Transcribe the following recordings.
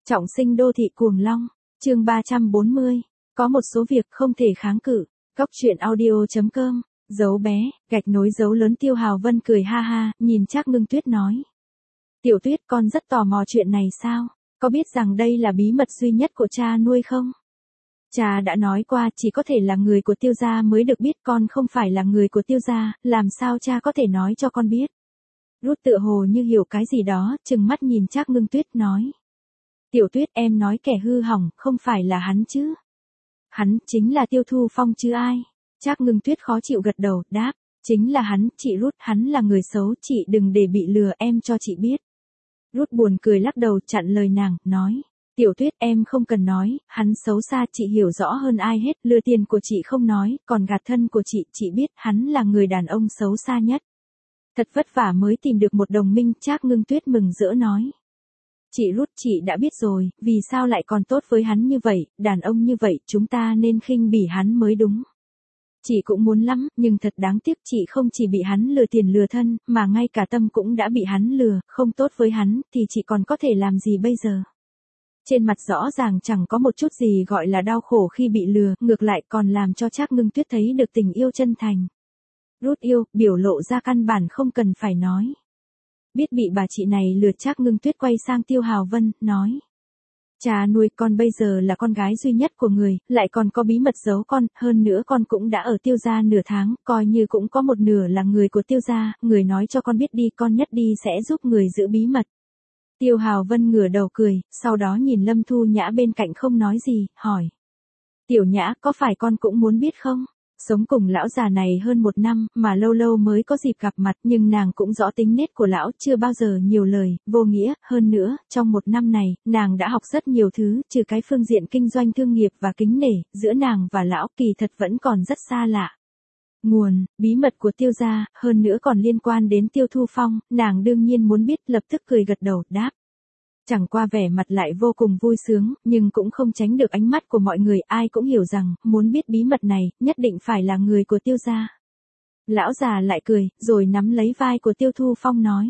Trọng sinh đô thị cuồng long, chương 340, có một số việc không thể kháng cự. Góc truyện audio.com, dấu bé, gạch nối dấu lớn. Tiêu Hào Vân cười ha ha, nhìn Trác Ngưng Tuyết nói. Tiểu Tuyết, con rất tò mò chuyện này sao? Có biết rằng đây là bí mật duy nhất của cha nuôi không? Cha đã nói qua chỉ có thể là người của Tiêu gia mới được biết, con không phải là người của Tiêu gia, làm sao cha có thể nói cho con biết? Rút tựa hồ như hiểu cái gì đó, trừng mắt nhìn Trác Ngưng Tuyết nói. Tiểu Tuyết, em nói kẻ hư hỏng, không phải là hắn chứ? Hắn chính là Tiêu Thu Phong chứ ai? Trác Ngưng Tuyết khó chịu gật đầu, đáp, chính là hắn, chị Rút, hắn là người xấu, chị đừng để bị lừa, em cho chị biết. Rút buồn cười lắc đầu chặn lời nàng, nói, Tiểu Tuyết, em không cần nói, hắn xấu xa, chị hiểu rõ hơn ai hết, lừa tiền của chị không nói, còn gạt thân của chị biết hắn là người đàn ông xấu xa nhất. Thật vất vả mới tìm được một đồng minh. Trác Ngưng Tuyết mừng rỡ nói. Chị Rút, chị đã biết rồi, vì sao lại còn tốt với hắn như vậy, đàn ông như vậy, chúng ta nên khinh bỉ hắn mới đúng. Chị cũng muốn lắm, nhưng thật đáng tiếc chị không chỉ bị hắn lừa tiền lừa thân, mà ngay cả tâm cũng đã bị hắn lừa, không tốt với hắn, thì chị còn có thể làm gì bây giờ? Trên mặt rõ ràng chẳng có một chút gì gọi là đau khổ khi bị lừa, ngược lại còn làm cho Trác Ngưng Tuyết thấy được tình yêu chân thành. Rút yêu, biểu lộ ra căn bản không cần phải nói. Biết bị bà chị này lừa, Trác Ngưng Tuyết quay sang Tiêu Hào Vân, nói. Cha nuôi, con bây giờ là con gái duy nhất của người, lại còn có bí mật giấu con, hơn nữa con cũng đã ở Tiêu gia nửa tháng, coi như cũng có một nửa là người của Tiêu gia, người nói cho con biết đi, con nhất đi sẽ giúp người giữ bí mật. Tiêu Hào Vân ngửa đầu cười, sau đó nhìn Lâm Thu Nhã bên cạnh không nói gì, hỏi. Tiểu Nhã, có phải con cũng muốn biết không? Sống cùng lão già này hơn 1 năm, mà lâu lâu mới có dịp gặp mặt, nhưng nàng cũng rõ tính nết của lão, chưa bao giờ nhiều lời, vô nghĩa, hơn nữa, trong 1 năm này, nàng đã học rất nhiều thứ, trừ cái phương diện kinh doanh thương nghiệp và kính nể, giữa nàng và lão kỳ thật vẫn còn rất xa lạ. Nguồn, bí mật của Tiêu gia, hơn nữa còn liên quan đến Tiêu Thu Phong, nàng đương nhiên muốn biết, lập tức cười gật đầu, đáp. Chẳng qua vẻ mặt lại vô cùng vui sướng, nhưng cũng không tránh được ánh mắt của mọi người, ai cũng hiểu rằng, muốn biết bí mật này, nhất định phải là người của Tiêu gia. Lão già lại cười, rồi nắm lấy vai của Tiêu Thu Phong nói.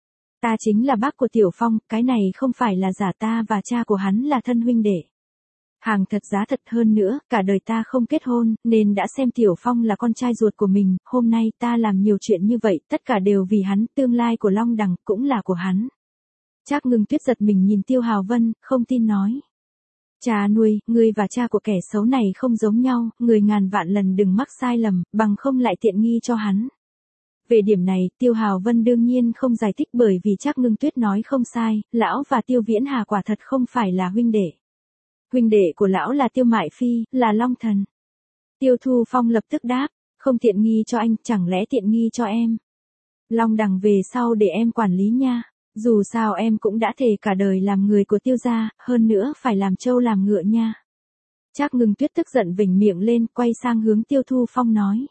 Ta chính là bác của Tiểu Phong, cái này không phải là giả, ta và cha của hắn là thân huynh đệ. Hàng thật giá thật, hơn nữa, cả đời ta không kết hôn, nên đã xem Tiểu Phong là con trai ruột của mình, hôm nay ta làm nhiều chuyện như vậy, tất cả đều vì hắn, tương lai của Long Đằng cũng là của hắn. Trác Ngưng Tuyết giật mình nhìn Tiêu Hào Vân, không tin nói. Cha nuôi, ngươi và cha của kẻ xấu này không giống nhau, người ngàn vạn lần đừng mắc sai lầm, bằng không lại tiện nghi cho hắn. Về điểm này, Tiêu Hào Vân đương nhiên không giải thích, bởi vì Trác Ngưng Tuyết nói không sai, lão và Tiêu Viễn Hà quả thật không phải là huynh đệ. Huynh đệ của lão là Tiêu Mại Phi, là Long Thần. Tiêu Thu Phong lập tức đáp, không tiện nghi cho anh, chẳng lẽ tiện nghi cho em? Long Đằng về sau để em quản lý nha. Dù sao em cũng đã thề cả đời làm người của Tiêu gia, hơn nữa phải làm trâu làm ngựa nha. Trác Ngưng Tuyết tức giận vểnh miệng lên, quay sang hướng Tiêu Thu Phong nói.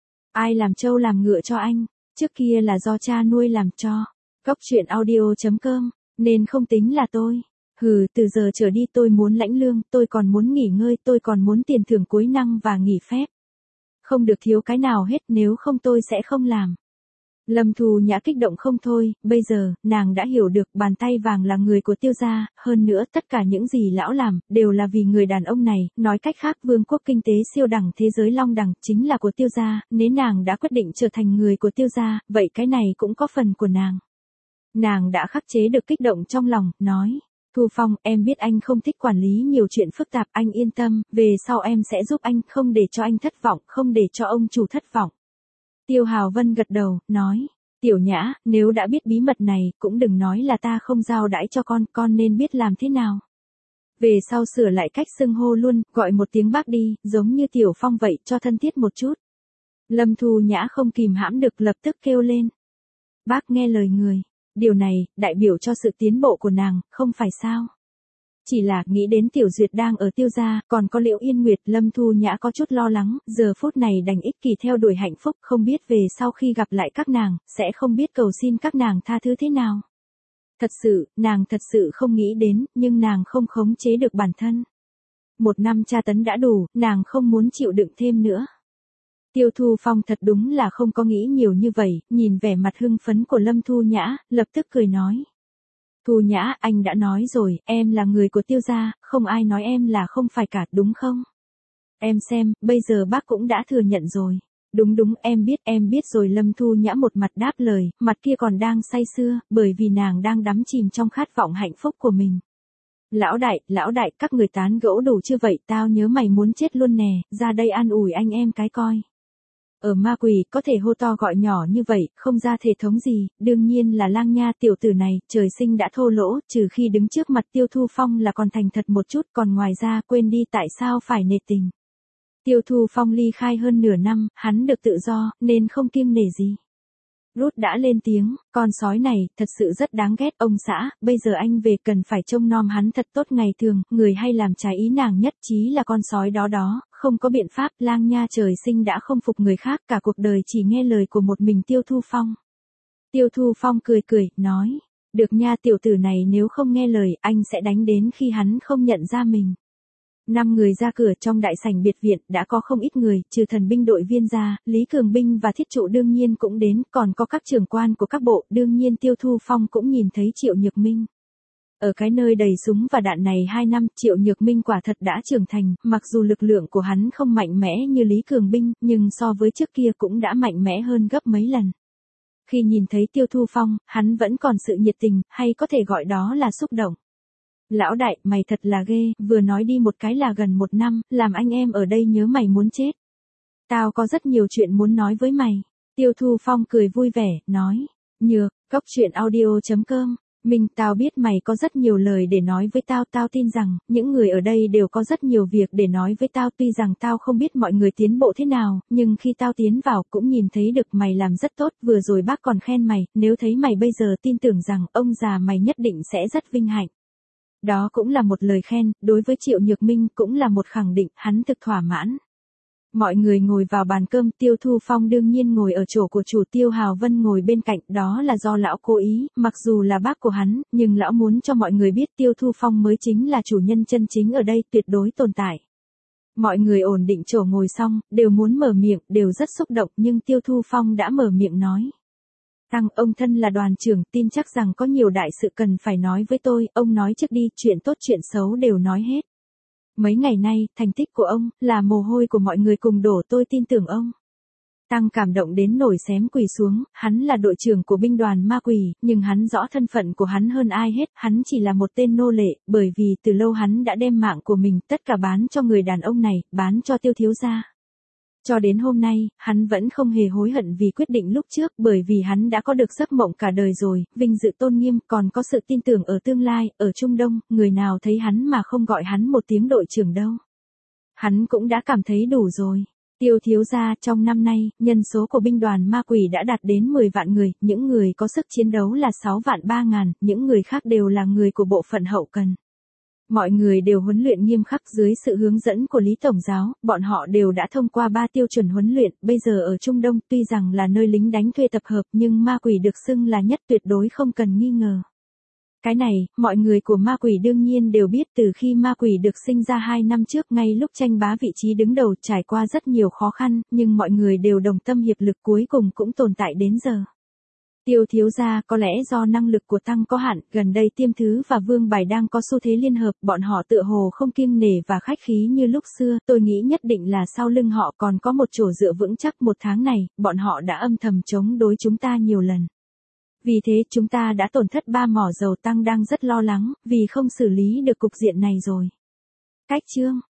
Ai làm trâu làm ngựa cho anh, trước kia là do cha nuôi làm cho. Góc truyện audio.com, nên không tính là tôi. Hừ, từ giờ trở đi tôi muốn lãnh lương, tôi còn muốn nghỉ ngơi, tôi còn muốn tiền thưởng cuối năm và nghỉ phép. Không được thiếu cái nào hết, nếu không tôi sẽ không làm. Lâm Thu Nhã kích động không thôi, bây giờ, nàng đã hiểu được bàn tay vàng là người của Tiêu gia, hơn nữa tất cả những gì lão làm, đều là vì người đàn ông này, nói cách khác vương quốc kinh tế siêu đẳng thế giới Long Đằng chính là của Tiêu gia, nếu nàng đã quyết định trở thành người của Tiêu gia, vậy cái này cũng có phần của nàng. Nàng đã khắc chế được kích động trong lòng, nói, Thu Phong, em biết anh không thích quản lý nhiều chuyện phức tạp, anh yên tâm, về sau em sẽ giúp anh, không để cho anh thất vọng, không để cho ông chủ thất vọng. Tiêu Hào Vân gật đầu, nói, Tiểu Nhã, nếu đã biết bí mật này, cũng đừng nói là ta không giao đãi cho con nên biết làm thế nào. Về sau sửa lại cách xưng hô luôn, gọi một tiếng bác đi, giống như Tiểu Phong vậy, cho thân thiết một chút. Lâm Thu Nhã không kìm hãm được, lập tức kêu lên. Bác nghe lời người, điều này, đại biểu cho sự tiến bộ của nàng, không phải sao? Chỉ là nghĩ đến Tiểu Duyệt đang ở Tiêu gia, còn có Liễu Yên Nguyệt, Lâm Thu Nhã có chút lo lắng, giờ phút này đành ích kỷ theo đuổi hạnh phúc, không biết về sau khi gặp lại các nàng, sẽ không biết cầu xin các nàng tha thứ thế nào. Thật sự, nàng thật sự không nghĩ đến, nhưng nàng không khống chế được bản thân. 1 năm tra tấn đã đủ, nàng không muốn chịu đựng thêm nữa. Tiêu Thu Phong thật đúng là không có nghĩ nhiều như vậy, nhìn vẻ mặt hưng phấn của Lâm Thu Nhã, lập tức cười nói. Thu Nhã, anh đã nói rồi, em là người của Tiêu gia, không ai nói em là không phải cả, đúng không? Em xem, bây giờ bác cũng đã thừa nhận rồi. Đúng đúng, em biết rồi. Lâm Thu Nhã một mặt đáp lời, mặt kia còn đang say sưa, bởi vì nàng đang đắm chìm trong khát vọng hạnh phúc của mình. Lão đại, các người tán gẫu đủ chưa vậy, tao nhớ mày muốn chết luôn nè, ra đây an ủi anh em cái coi. Ở Ma Quỷ, có thể hô to gọi nhỏ như vậy, không ra thể thống gì, đương nhiên là Lang Nha tiểu tử này, trời sinh đã thô lỗ, trừ khi đứng trước mặt Tiêu Thu Phong là còn thành thật một chút, còn ngoài ra quên đi tại sao phải nể tình. Tiêu Thu Phong ly khai hơn nửa năm, hắn được tự do, nên không kiêng nể gì. Rút đã lên tiếng, con sói này, thật sự rất đáng ghét ông xã, bây giờ anh về cần phải trông nom hắn thật tốt ngày thường, người hay làm trái ý nàng nhất chí là con sói đó, không có biện pháp, Lang Nha trời sinh đã không phục người khác, cả cuộc đời chỉ nghe lời của một mình Tiêu Thu Phong. Tiêu Thu Phong cười, nói, được nha tiểu tử này nếu không nghe lời, anh sẽ đánh đến khi hắn không nhận ra mình. 5 người ra cửa trong đại sảnh biệt viện, đã có không ít người, trừ thần binh đội viên ra, Lý Cường Binh và Thiết Trụ đương nhiên cũng đến, còn có các trưởng quan của các bộ, đương nhiên Tiêu Thu Phong cũng nhìn thấy Triệu Nhược Minh. Ở cái nơi đầy súng và đạn này 2 năm, Triệu Nhược Minh quả thật đã trưởng thành, mặc dù lực lượng của hắn không mạnh mẽ như Lý Cường Binh, nhưng so với trước kia cũng đã mạnh mẽ hơn gấp mấy lần. Khi nhìn thấy Tiêu Thu Phong, hắn vẫn còn sự nhiệt tình, hay có thể gọi đó là xúc động. Lão đại, mày thật là ghê, vừa nói đi một cái là gần 1 năm, làm anh em ở đây nhớ mày muốn chết. Tao có rất nhiều chuyện muốn nói với mày. Tiêu Thu Phong cười vui vẻ, nói. Nhược, gocchuyenaudio.com. Tao biết mày có rất nhiều lời để nói với tao tin rằng, những người ở đây đều có rất nhiều việc để nói với tao, tuy rằng tao không biết mọi người tiến bộ thế nào, nhưng khi tao tiến vào cũng nhìn thấy được mày làm rất tốt, vừa rồi bác còn khen mày, nếu thấy mày bây giờ tin tưởng rằng, ông già mày nhất định sẽ rất vinh hạnh. Đó cũng là một lời khen, đối với Triệu Nhược Minh cũng là một khẳng định, hắn thực thỏa mãn. Mọi người ngồi vào bàn cơm, Tiêu Thu Phong đương nhiên ngồi ở chỗ của chủ, Tiêu Hào Vân ngồi bên cạnh, đó là do lão cố ý, mặc dù là bác của hắn, nhưng lão muốn cho mọi người biết Tiêu Thu Phong mới chính là chủ nhân chân chính ở đây, tuyệt đối tồn tại. Mọi người ổn định chỗ ngồi xong, đều muốn mở miệng, đều rất xúc động, nhưng Tiêu Thu Phong đã mở miệng nói. Tăng, ông thân là đoàn trưởng, tin chắc rằng có nhiều đại sự cần phải nói với tôi, ông nói trước đi, chuyện tốt chuyện xấu đều nói hết. Mấy ngày nay, thành tích của ông, là mồ hôi của mọi người cùng đổ, tôi tin tưởng ông. Tăng cảm động đến nổi xém quỳ xuống, hắn là đội trưởng của binh đoàn Ma Quỷ, nhưng hắn rõ thân phận của hắn hơn ai hết, hắn chỉ là một tên nô lệ, bởi vì từ lâu hắn đã đem mạng của mình tất cả bán cho người đàn ông này, bán cho Tiêu thiếu gia. Cho đến hôm nay, hắn vẫn không hề hối hận vì quyết định lúc trước, bởi vì hắn đã có được giấc mộng cả đời rồi, vinh dự tôn nghiêm, còn có sự tin tưởng ở tương lai, ở Trung Đông, người nào thấy hắn mà không gọi hắn một tiếng đội trưởng đâu. Hắn cũng đã cảm thấy đủ rồi. Tiêu thiếu gia, trong năm nay, nhân số của binh đoàn Ma Quỷ đã đạt đến 10 vạn người, những người có sức chiến đấu là 6 vạn 3 ngàn, những người khác đều là người của bộ phận hậu cần. Mọi người đều huấn luyện nghiêm khắc dưới sự hướng dẫn của Lý Tổng giáo, bọn họ đều đã thông qua 3 tiêu chuẩn huấn luyện, bây giờ ở Trung Đông tuy rằng là nơi lính đánh thuê tập hợp nhưng Ma Quỷ được xưng là nhất tuyệt đối không cần nghi ngờ. Cái này, mọi người của Ma Quỷ đương nhiên đều biết từ khi Ma Quỷ được sinh ra 2 năm trước ngay lúc tranh bá vị trí đứng đầu trải qua rất nhiều khó khăn, nhưng mọi người đều đồng tâm hiệp lực cuối cùng cũng tồn tại đến giờ. Tiêu thiếu gia, có lẽ do năng lực của Tăng có hạn, gần đây Tiêm Thứ và Vương Bài đang có xu thế liên hợp, bọn họ tựa hồ không kiêng nể và khách khí như lúc xưa, tôi nghĩ nhất định là sau lưng họ còn có một chỗ dựa vững chắc. 1 tháng này, bọn họ đã âm thầm chống đối chúng ta nhiều lần. Vì thế chúng ta đã tổn thất 3 mỏ dầu. Tăng đang rất lo lắng, vì không xử lý được cục diện này rồi. Cách chương